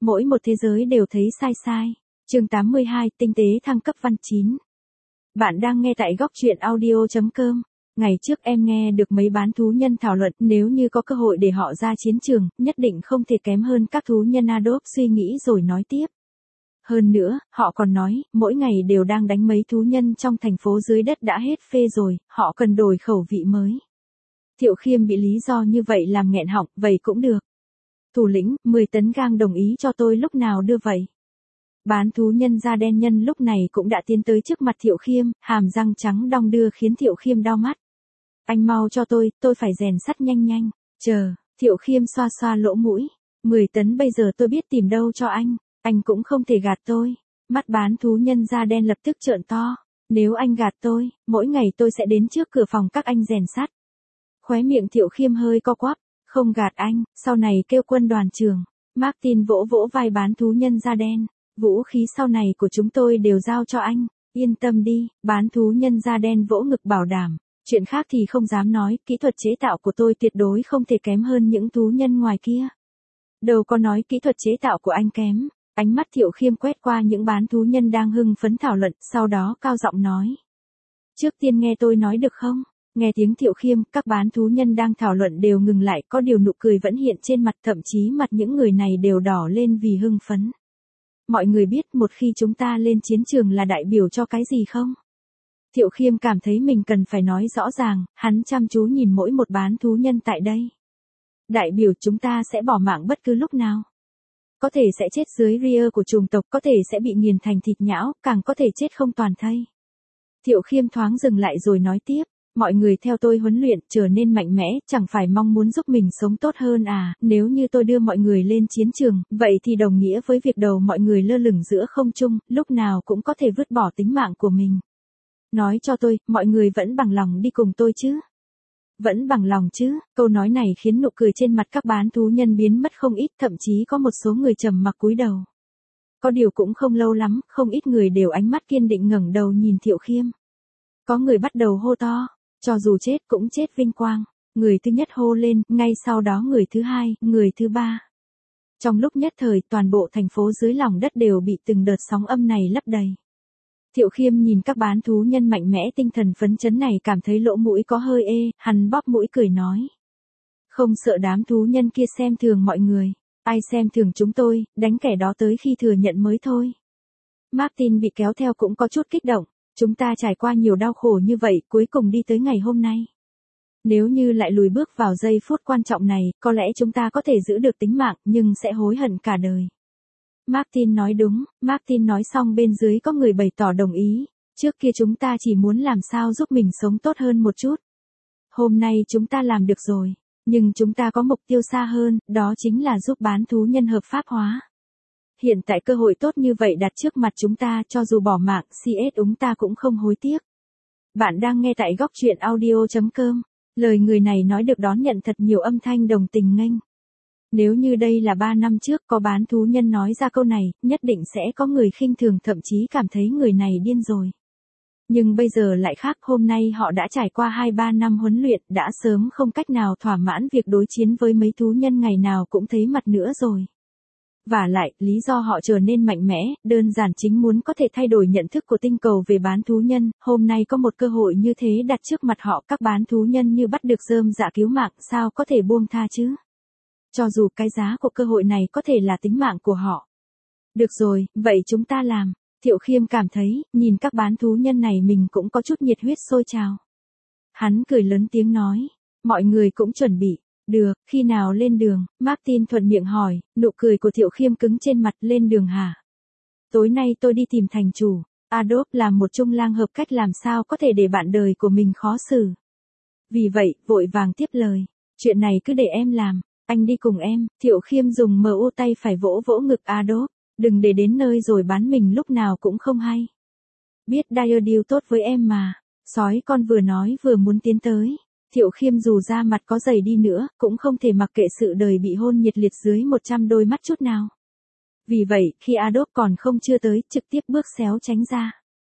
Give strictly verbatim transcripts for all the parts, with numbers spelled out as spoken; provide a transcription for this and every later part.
Mỗi một thế giới đều thấy sai sai. Chương tám mươi hai, tinh tế thăng cấp văn chín. Bạn đang nghe tại góc truyện audio chấm com. Ngày trước em nghe được mấy bán thú nhân thảo luận, nếu như có cơ hội để họ ra chiến trường, nhất định không thể kém hơn các thú nhân Adopt, suy nghĩ rồi nói tiếp. Hơn nữa, họ còn nói, mỗi ngày đều đang đánh mấy thú nhân trong thành phố dưới đất đã hết phê rồi, họ cần đổi khẩu vị mới. Thiệu Khiêm bị lý do như vậy làm nghẹn họng, vậy cũng được. Thủ lĩnh, mười tấn gang đồng ý cho tôi lúc nào đưa vậy? Bán thú nhân da đen nhân lúc này cũng đã tiến tới trước mặt Thiệu Khiêm, hàm răng trắng đong đưa khiến Thiệu Khiêm đau mắt. Anh mau cho tôi, tôi phải rèn sắt nhanh nhanh. Chờ, Thiệu Khiêm xoa xoa lỗ mũi. mười tấn bây giờ tôi biết tìm đâu cho anh, anh cũng không thể gạt tôi. Mắt bán thú nhân da đen lập tức trợn to. Nếu anh gạt tôi, mỗi ngày tôi sẽ đến trước cửa phòng các anh rèn sắt. Khóe miệng Thiệu Khiêm hơi co quắp. Không gạt anh, sau này kêu quân đoàn trưởng. Martin vỗ vỗ vai bán thú nhân da đen. Vũ khí sau này của chúng tôi đều giao cho anh. Yên tâm đi, bán thú nhân da đen vỗ ngực bảo đảm. Chuyện khác thì không dám nói, kỹ thuật chế tạo của tôi tuyệt đối không thể kém hơn những thú nhân ngoài kia. Đâu có nói kỹ thuật chế tạo của anh kém. Ánh mắt Thiệu Khiêm quét qua những bán thú nhân đang hưng phấn thảo luận, sau đó cao giọng nói. Trước tiên nghe tôi nói được không? Nghe tiếng Thiệu Khiêm, các bán thú nhân đang thảo luận đều ngừng lại, có điều nụ cười vẫn hiện trên mặt, thậm chí mặt những người này đều đỏ lên vì hưng phấn. Mọi người biết một khi chúng ta lên chiến trường là đại biểu cho cái gì không? Thiệu Khiêm cảm thấy mình cần phải nói rõ ràng, hắn chăm chú nhìn mỗi một bán thú nhân tại đây. Đại biểu chúng ta sẽ bỏ mạng bất cứ lúc nào. Có thể sẽ chết dưới ria của chủng tộc, có thể sẽ bị nghiền thành thịt nhão, càng có thể chết không toàn thây. Thiệu Khiêm thoáng dừng lại rồi nói tiếp. Mọi người theo tôi huấn luyện, trở nên mạnh mẽ, chẳng phải mong muốn giúp mình sống tốt hơn à, nếu như tôi đưa mọi người lên chiến trường, vậy thì đồng nghĩa với việc đầu mọi người lơ lửng giữa không trung, lúc nào cũng có thể vứt bỏ tính mạng của mình. Nói cho tôi, mọi người vẫn bằng lòng đi cùng tôi chứ? Vẫn bằng lòng chứ? Câu nói này khiến nụ cười trên mặt các bán thú nhân biến mất không ít, thậm chí có một số người trầm mặc cúi đầu. Có điều cũng không lâu lắm, không ít người đều ánh mắt kiên định ngẩng đầu nhìn Thiệu Khiêm. Có người bắt đầu hô to. Cho dù chết cũng chết vinh quang. Người thứ nhất hô lên, ngay sau đó người thứ hai, người thứ ba. Trong lúc nhất thời, toàn bộ thành phố dưới lòng đất đều bị từng đợt sóng âm này lấp đầy. Thiệu Khiêm nhìn các bán thú nhân mạnh mẽ tinh thần phấn chấn này, cảm thấy lỗ mũi có hơi ê, hắn bóp mũi cười nói. Không sợ đám thú nhân kia xem thường mọi người. Ai xem thường chúng tôi, đánh kẻ đó tới khi thừa nhận mới thôi. Martin bị kéo theo cũng có chút kích động. Chúng ta trải qua nhiều đau khổ như vậy, cuối cùng đi tới ngày hôm nay. Nếu như lại lùi bước vào giây phút quan trọng này, có lẽ chúng ta có thể giữ được tính mạng, nhưng sẽ hối hận cả đời. Martin nói đúng, Martin nói xong bên dưới có người bày tỏ đồng ý. Trước kia chúng ta chỉ muốn làm sao giúp mình sống tốt hơn một chút. Hôm nay chúng ta làm được rồi, nhưng chúng ta có mục tiêu xa hơn, đó chính là giúp bán thú nhân hợp pháp hóa. Hiện tại cơ hội tốt như vậy đặt trước mặt chúng ta, cho dù bỏ mạng, xê ét chúng ta cũng không hối tiếc. Bạn đang nghe tại góc truyện audio chấm com. Lời người này nói được đón nhận thật nhiều âm thanh đồng tình nghênh. Nếu như đây là ba năm trước có bán thú nhân nói ra câu này, nhất định sẽ có người khinh thường, thậm chí cảm thấy người này điên rồi. Nhưng bây giờ lại khác, hôm nay họ đã trải qua hai ba năm huấn luyện, đã sớm không cách nào thỏa mãn việc đối chiến với mấy thú nhân ngày nào cũng thấy mặt nữa rồi. Và lại, lý do họ trở nên mạnh mẽ, đơn giản chính muốn có thể thay đổi nhận thức của tinh cầu về bán thú nhân, hôm nay có một cơ hội như thế đặt trước mặt họ, các bán thú nhân như bắt được rơm rạ cứu mạng, sao có thể buông tha chứ? Cho dù cái giá của cơ hội này có thể là tính mạng của họ. Được rồi, vậy chúng ta làm. Thiệu Khiêm cảm thấy, nhìn các bán thú nhân này mình cũng có chút nhiệt huyết sôi trào. Hắn cười lớn tiếng nói, mọi người cũng chuẩn bị. Được, khi nào lên đường? Martin thuận miệng hỏi, nụ cười của Thiệu Khiêm cứng trên mặt. Lên đường hả? Tối nay tôi đi tìm thành chủ. Adopt là một trung lang hợp cách, làm sao có thể để bạn đời của mình khó xử. Vì vậy, vội vàng tiếp lời. Chuyện này cứ để em làm, anh đi cùng em. Thiệu Khiêm dùng mờ u tay phải vỗ vỗ ngực Adopt. Đừng để đến nơi rồi bán mình lúc nào cũng không hay. Biết Dire deal tốt với em mà. Sói con vừa nói vừa muốn tiến tới. Thiệu Khiêm dù da mặt có dày đi nữa, cũng không thể mặc kệ sự đời bị hôn nhiệt liệt dưới một trăm đôi mắt chút nào. Vì vậy, khi Adopt còn không chưa tới, trực tiếp bước xéo tránh ra.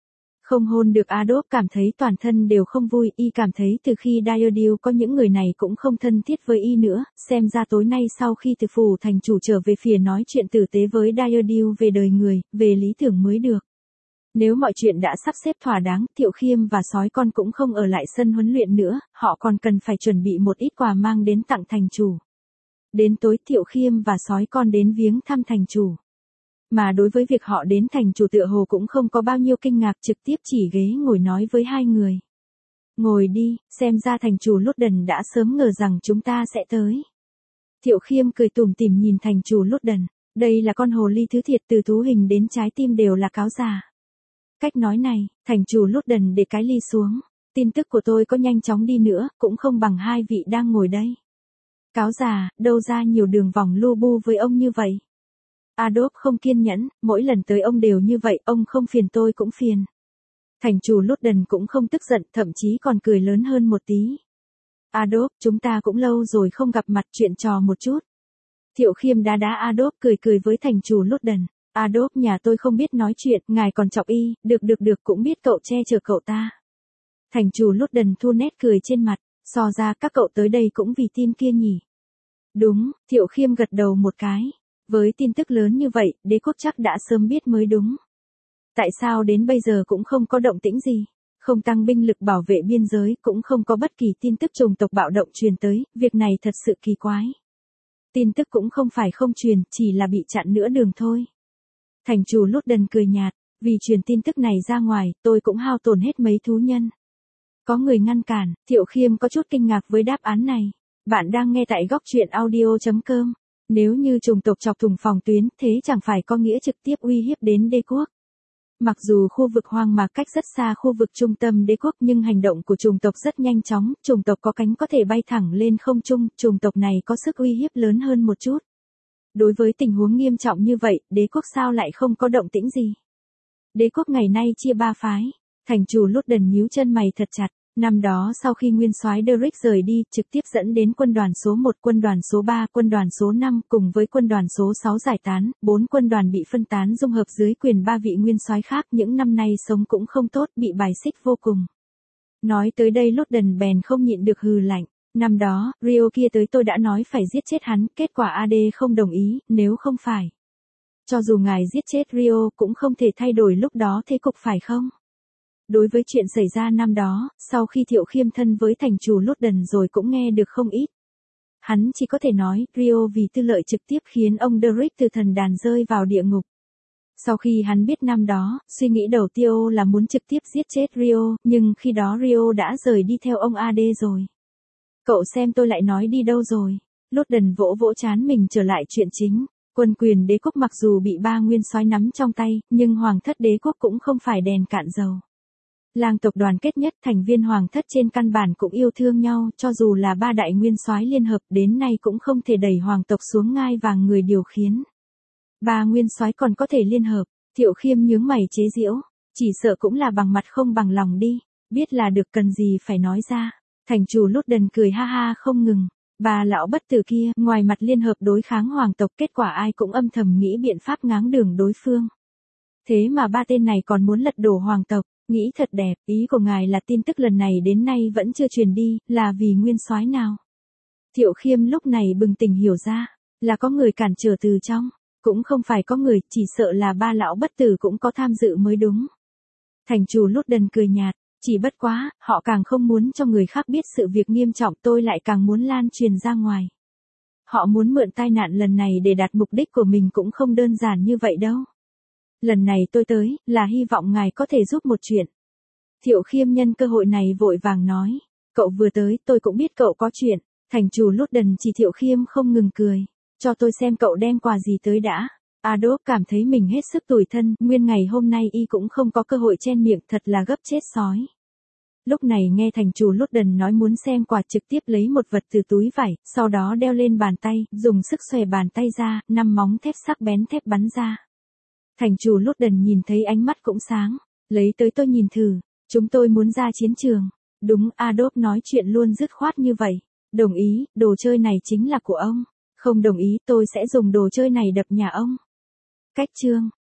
Không hôn được Adolf cảm thấy toàn thân đều không vui, y cảm thấy từ khi Diodil có những người này cũng không thân thiết với y nữa, xem ra tối nay sau khi từ phủ thành chủ trở về phía nói chuyện tử tế với Diodil về đời người, về lý tưởng mới được. Nếu mọi chuyện đã sắp xếp thỏa đáng, Thiệu Khiêm và sói con cũng không ở lại sân huấn luyện nữa, họ còn cần phải chuẩn bị một ít quà mang đến tặng thành chủ. Đến tối Thiệu Khiêm và sói con đến viếng thăm thành chủ. Mà đối với việc họ đến thành chủ tựa hồ cũng không có bao nhiêu kinh ngạc, trực tiếp chỉ ghế ngồi nói với hai người. Ngồi đi, xem ra thành chủ Lutden đã sớm ngờ rằng chúng ta sẽ tới. Thiệu Khiêm cười tủm tỉm nhìn thành chủ Lutden, đây là con hồ ly thứ thiệt, từ thú hình đến trái tim đều là cáo già. Cách nói này, thành chủ Lutden để cái ly xuống, tin tức của tôi có nhanh chóng đi nữa, cũng không bằng hai vị đang ngồi đây. Cáo già, đâu ra nhiều đường vòng lu bu với ông như vậy. Adolf không kiên nhẫn, mỗi lần tới ông đều như vậy, ông không phiền tôi cũng phiền. Thành chủ Lutden cũng không tức giận, thậm chí còn cười lớn hơn một tí. Adolf, chúng ta cũng lâu rồi không gặp mặt, chuyện trò một chút. Thiệu Khiêm đá đá Adolf, cười cười với thành chủ Lutden. Adolf, nhà tôi không biết nói chuyện, ngài còn chọc y, được được được, cũng biết cậu che chở cậu ta. Thành chủ Lutden thu nét cười trên mặt, so ra các cậu tới đây cũng vì tin kia nhỉ. Đúng, Thiệu Khiêm gật đầu một cái. Với tin tức lớn như vậy, đế quốc chắc đã sớm biết mới đúng. Tại sao đến bây giờ cũng không có động tĩnh gì? Không tăng binh lực bảo vệ biên giới, cũng không có bất kỳ tin tức chủng tộc bạo động truyền tới, việc này thật sự kỳ quái. Tin tức cũng không phải không truyền, chỉ là bị chặn nửa đường thôi. Thành chủ Lutden cười nhạt, vì truyền tin tức này ra ngoài, tôi cũng hao tổn hết mấy thú nhân. Có người ngăn cản, Thiệu Khiêm có chút kinh ngạc với đáp án này. Bạn đang nghe tại góc truyện audio chấm com. Nếu như chủng tộc chọc thủng phòng tuyến, thế chẳng phải có nghĩa trực tiếp uy hiếp đến đế quốc. Mặc dù khu vực hoang mạc cách rất xa khu vực trung tâm đế quốc, nhưng hành động của chủng tộc rất nhanh chóng, chủng tộc có cánh có thể bay thẳng lên không trung, chủng tộc này có sức uy hiếp lớn hơn một chút. Đối với tình huống nghiêm trọng như vậy, đế quốc sao lại không có động tĩnh gì? Đế quốc ngày nay chia ba phái. Thành chủ Lutden nhíu chân mày thật chặt. Năm đó sau khi nguyên soái Derek rời đi, trực tiếp dẫn đến quân đoàn số một, quân đoàn số ba, quân đoàn số năm cùng với quân đoàn số sáu giải tán, bốn quân đoàn bị phân tán dung hợp dưới quyền ba vị nguyên soái khác, những năm nay sống cũng không tốt, bị bài xích vô cùng. Nói tới đây Lutden bèn không nhịn được hừ lạnh. Năm đó, Rio kia tới tôi đã nói phải giết chết hắn, kết quả a đê không đồng ý, nếu không phải. Cho dù ngài giết chết Rio cũng không thể thay đổi lúc đó thế cục phải không? Đối với chuyện xảy ra năm đó, sau khi Thiệu Khiêm thân với thành chủ Lutden rồi cũng nghe được không ít. Hắn chỉ có thể nói, Rio vì tư lợi trực tiếp khiến ông Derek từ thần đàn rơi vào địa ngục. Sau khi hắn biết năm đó, suy nghĩ đầu tiên là muốn trực tiếp giết chết Rio, nhưng khi đó Rio đã rời đi theo ông a đê rồi. Cậu xem tôi lại nói đi đâu rồi. Lutden vỗ vỗ trán mình trở lại chuyện chính. Quân quyền đế quốc mặc dù bị ba nguyên soái nắm trong tay, nhưng hoàng thất đế quốc cũng không phải đèn cạn dầu. Lang tộc đoàn kết nhất, thành viên hoàng thất trên căn bản cũng yêu thương nhau, cho dù là ba đại nguyên soái liên hợp đến nay cũng không thể đẩy hoàng tộc xuống ngai vàng người điều khiển. Ba nguyên soái còn có thể liên hợp, Thiệu Khiêm nhướng mày chế giễu, chỉ sợ cũng là bằng mặt không bằng lòng đi, biết là được cần gì phải nói ra. Thành chủ Lutden cười ha ha không ngừng, ba lão bất tử kia, ngoài mặt liên hợp đối kháng hoàng tộc, kết quả ai cũng âm thầm nghĩ biện pháp ngáng đường đối phương. Thế mà ba tên này còn muốn lật đổ hoàng tộc. Nghĩ thật đẹp, ý của ngài là tin tức lần này đến nay vẫn chưa truyền đi, là vì nguyên soái nào? Thiệu Khiêm lúc này bừng tỉnh hiểu ra, là có người cản trở từ trong, cũng không phải có người, chỉ sợ là ba lão bất tử cũng có tham dự mới đúng. Thành chủ Lutden cười nhạt, chỉ bất quá, họ càng không muốn cho người khác biết sự việc nghiêm trọng, tôi lại càng muốn lan truyền ra ngoài. Họ muốn mượn tai nạn lần này để đạt mục đích của mình cũng không đơn giản như vậy đâu. Lần này tôi tới, là hy vọng ngài có thể giúp một chuyện. Thiệu Khiêm nhân cơ hội này vội vàng nói. Cậu vừa tới, tôi cũng biết cậu có chuyện. Thành chủ Lutden chỉ Thiệu Khiêm không ngừng cười. Cho tôi xem cậu đem quà gì tới đã. Adolf cảm thấy mình hết sức tủi thân, nguyên ngày hôm nay y cũng không có cơ hội chen miệng, thật là gấp chết sói. Lúc này nghe thành chủ Lutden nói muốn xem quà, trực tiếp lấy một vật từ túi vải, sau đó đeo lên bàn tay, dùng sức xòe bàn tay ra, năm móng thép sắc bén thép bắn ra. Thành chủ Lutden nhìn thấy ánh mắt cũng sáng, lấy tới tôi nhìn thử, chúng tôi muốn ra chiến trường. Đúng, Adolf nói chuyện luôn dứt khoát như vậy. Đồng ý, đồ chơi này chính là của ông. Không đồng ý, tôi sẽ dùng đồ chơi này đập nhà ông. Cách chương